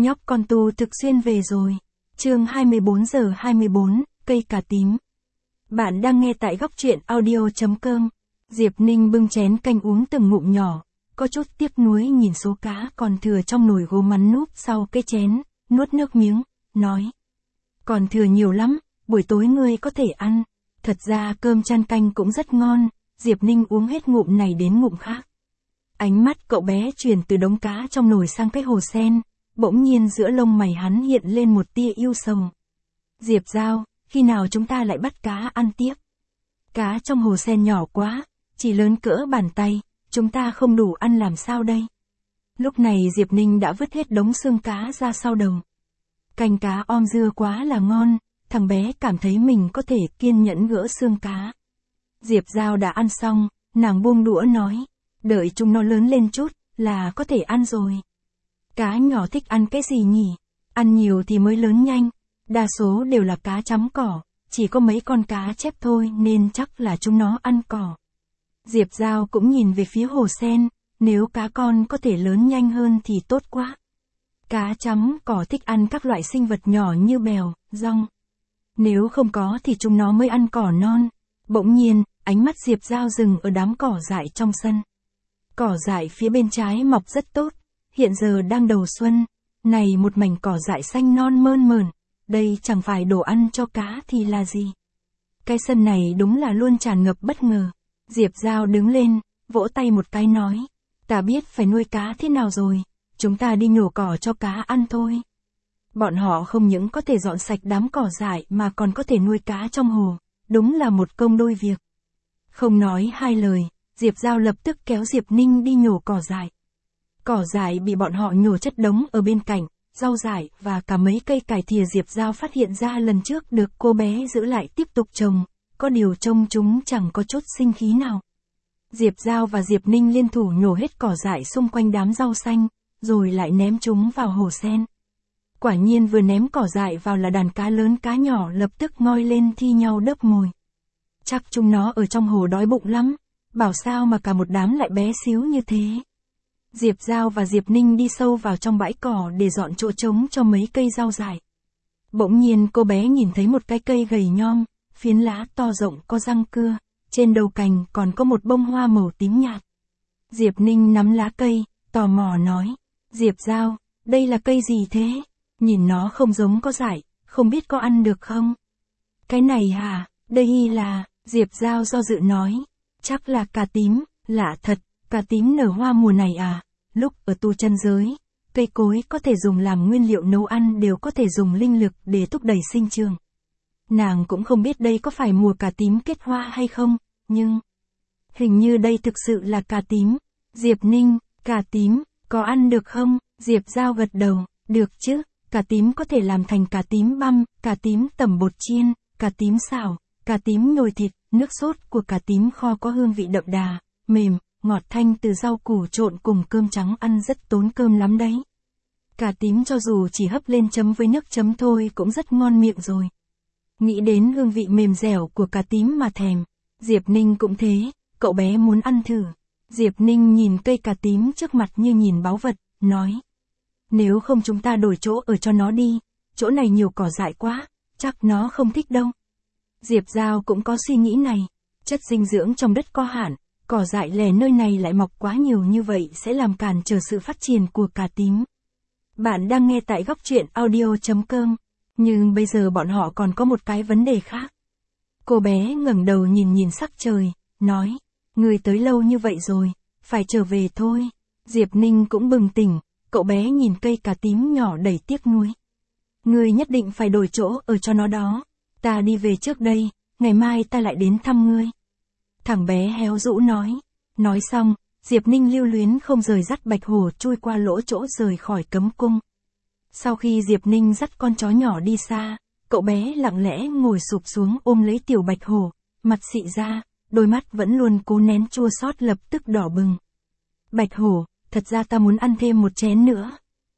Nhóc con tu thực xuyên về rồi. Chương 24:24, cây cà tím. Bạn đang nghe tại góc truyện audio.com. Diệp Ninh bưng chén canh uống từng ngụm nhỏ, có chút tiếc nuối nhìn số cá còn thừa trong nồi gốm mắn núp sau cái chén, nuốt nước miếng, nói. Còn thừa nhiều lắm, buổi tối ngươi có thể ăn. Thật ra cơm chan canh cũng rất ngon, Diệp Ninh uống hết ngụm này đến ngụm khác. Ánh mắt cậu bé chuyển từ đống cá trong nồi sang cái hồ sen, bỗng nhiên giữa lông mày hắn hiện lên một tia yêu sầu. Diệp Giao, khi nào chúng ta lại bắt cá ăn tiếp? Cá trong hồ sen nhỏ quá, chỉ lớn cỡ bàn tay, chúng ta không đủ ăn làm sao đây? Lúc này Diệp Ninh đã vứt hết đống xương cá ra sau đầu. Canh cá om dưa quá là ngon, thằng bé cảm thấy mình có thể kiên nhẫn gỡ xương cá. Diệp Giao đã ăn xong, nàng buông đũa nói, đợi chúng nó lớn lên chút, là có thể ăn rồi. Cá nhỏ thích ăn cái gì nhỉ? Ăn nhiều thì mới lớn nhanh, đa số đều là cá chấm cỏ, chỉ có mấy con cá chép thôi nên chắc là chúng nó ăn cỏ. Diệp Giao cũng nhìn về phía hồ sen, nếu cá con có thể lớn nhanh hơn thì tốt quá. Cá chấm cỏ thích ăn các loại sinh vật nhỏ như bèo, dong. Nếu không có thì chúng nó mới ăn cỏ non. Bỗng nhiên, ánh mắt Diệp Giao dừng ở đám cỏ dại trong sân. Cỏ dại phía bên trái mọc rất tốt, hiện giờ đang đầu xuân, này một mảnh cỏ dại xanh non mơn mởn, đây chẳng phải đồ ăn cho cá thì là gì. Cái sân này đúng là luôn tràn ngập bất ngờ. Diệp Giao đứng lên, vỗ tay một cái nói, ta biết phải nuôi cá thế nào rồi, chúng ta đi nhổ cỏ cho cá ăn thôi. Bọn họ không những có thể dọn sạch đám cỏ dại mà còn có thể nuôi cá trong hồ, đúng là một công đôi việc. Không nói hai lời, Diệp Giao lập tức kéo Diệp Ninh đi nhổ cỏ dại. Cỏ dại bị bọn họ nhổ chất đống ở bên cạnh, rau dại và cả mấy cây cải thìa Diệp Giao phát hiện ra lần trước được cô bé giữ lại tiếp tục trồng, có điều trông chúng chẳng có chút sinh khí nào. Diệp Giao và Diệp Ninh liên thủ nhổ hết cỏ dại xung quanh đám rau xanh, rồi lại ném chúng vào hồ sen. Quả nhiên vừa ném cỏ dại vào là đàn cá lớn cá nhỏ lập tức ngoi lên thi nhau đớp mồi. Chắc chúng nó ở trong hồ đói bụng lắm, bảo sao mà cả một đám lại bé xíu như thế. Diệp Giao và Diệp Ninh đi sâu vào trong bãi cỏ để dọn chỗ trống cho mấy cây rau dại. Bỗng nhiên cô bé nhìn thấy một cái cây gầy nhom, phiến lá to rộng có răng cưa, trên đầu cành còn có một bông hoa màu tím nhạt. Diệp Ninh nắm lá cây, tò mò nói, Diệp Giao, đây là cây gì thế? Nhìn nó không giống có dại, không biết có ăn được không? Cái này hả, đây là, Diệp Giao do dự nói, chắc là cà tím, lạ thật, cà tím nở hoa mùa này à? Lúc ở tu chân giới, cây cối có thể dùng làm nguyên liệu nấu ăn đều có thể dùng linh lực để thúc đẩy sinh trưởng. Nàng cũng không biết đây có phải mùa cà tím kết hoa hay không, nhưng hình như đây thực sự là cà tím. Diệp Ninh, cà tím, có ăn được không? Diệp Giao gật đầu, được chứ, cà tím có thể làm thành cà tím băm, cà tím tẩm bột chiên, cà tím xào, cà tím nhồi thịt, nước sốt của cà tím kho có hương vị đậm đà, mềm, ngọt thanh từ rau củ trộn cùng cơm trắng ăn rất tốn cơm lắm đấy. Cà tím cho dù chỉ hấp lên chấm với nước chấm thôi cũng rất ngon miệng rồi. Nghĩ đến hương vị mềm dẻo của cà tím mà thèm. Diệp Ninh cũng thế, cậu bé muốn ăn thử. Diệp Ninh nhìn cây cà tím trước mặt như nhìn báu vật, nói. Nếu không chúng ta đổi chỗ ở cho nó đi, chỗ này nhiều cỏ dại quá, chắc nó không thích đâu. Diệp Giao cũng có suy nghĩ này, chất dinh dưỡng trong đất có hạn, cỏ dại lẻ nơi này lại mọc quá nhiều như vậy sẽ làm cản trở sự phát triển của cà tím. Bạn đang nghe tại góc truyện audio.com, nhưng bây giờ bọn họ còn có một cái vấn đề khác. Cô bé ngẩng đầu nhìn sắc trời, nói, người tới lâu như vậy rồi, phải trở về thôi. Diệp Ninh cũng bừng tỉnh, cậu bé nhìn cây cà tím nhỏ đầy tiếc nuối. Người nhất định phải đổi chỗ ở cho nó đó, ta đi về trước đây, ngày mai ta lại đến thăm ngươi. Thằng bé héo rũ nói. Nói xong, Diệp Ninh lưu luyến không rời dắt Bạch Hổ chui qua lỗ chỗ rời khỏi cấm cung. Sau khi Diệp Ninh dắt con chó nhỏ đi xa, cậu bé lặng lẽ ngồi sụp xuống ôm lấy tiểu Bạch Hổ, mặt xị ra, đôi mắt vẫn luôn cố nén chua xót lập tức đỏ bừng. Bạch Hổ, thật ra ta muốn ăn thêm một chén nữa.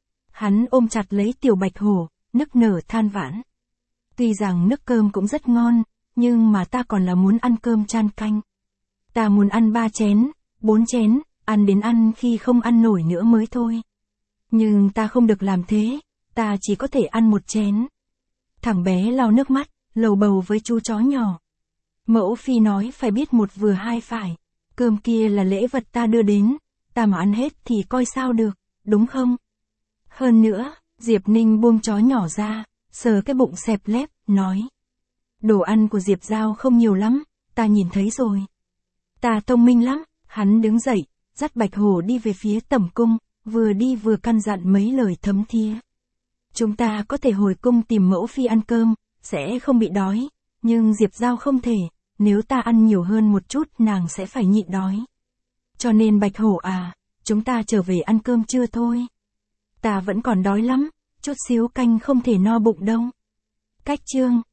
Hắn ôm chặt lấy tiểu Bạch Hổ, nức nở than vãn. Tuy rằng nước cơm cũng rất ngon, nhưng mà ta còn là muốn ăn cơm chan canh. Ta muốn ăn 3 chén, 4 chén, ăn đến ăn khi không ăn nổi nữa mới thôi. Nhưng ta không được làm thế, ta chỉ có thể ăn một chén. Thằng bé lau nước mắt, lầu bầu với chú chó nhỏ. Mẫu phi nói phải biết một vừa hai phải. Cơm kia là lễ vật ta đưa đến, ta mà ăn hết thì coi sao được, đúng không? Hơn nữa, Diệp Ninh buông chó nhỏ ra, sờ cái bụng xẹp lép, nói. Đồ ăn của Diệp Giao không nhiều lắm, ta nhìn thấy rồi. Ta thông minh lắm, hắn đứng dậy, dắt Bạch Hổ đi về phía tẩm cung, vừa đi vừa căn dặn mấy lời thấm thía. Chúng ta có thể hồi cung tìm mẫu phi ăn cơm, sẽ không bị đói, nhưng Diệp Giao không thể, nếu ta ăn nhiều hơn một chút nàng sẽ phải nhịn đói. Cho nên Bạch Hổ à, chúng ta trở về ăn cơm trưa thôi. Ta vẫn còn đói lắm, chút xíu canh không thể no bụng đâu. Cách chương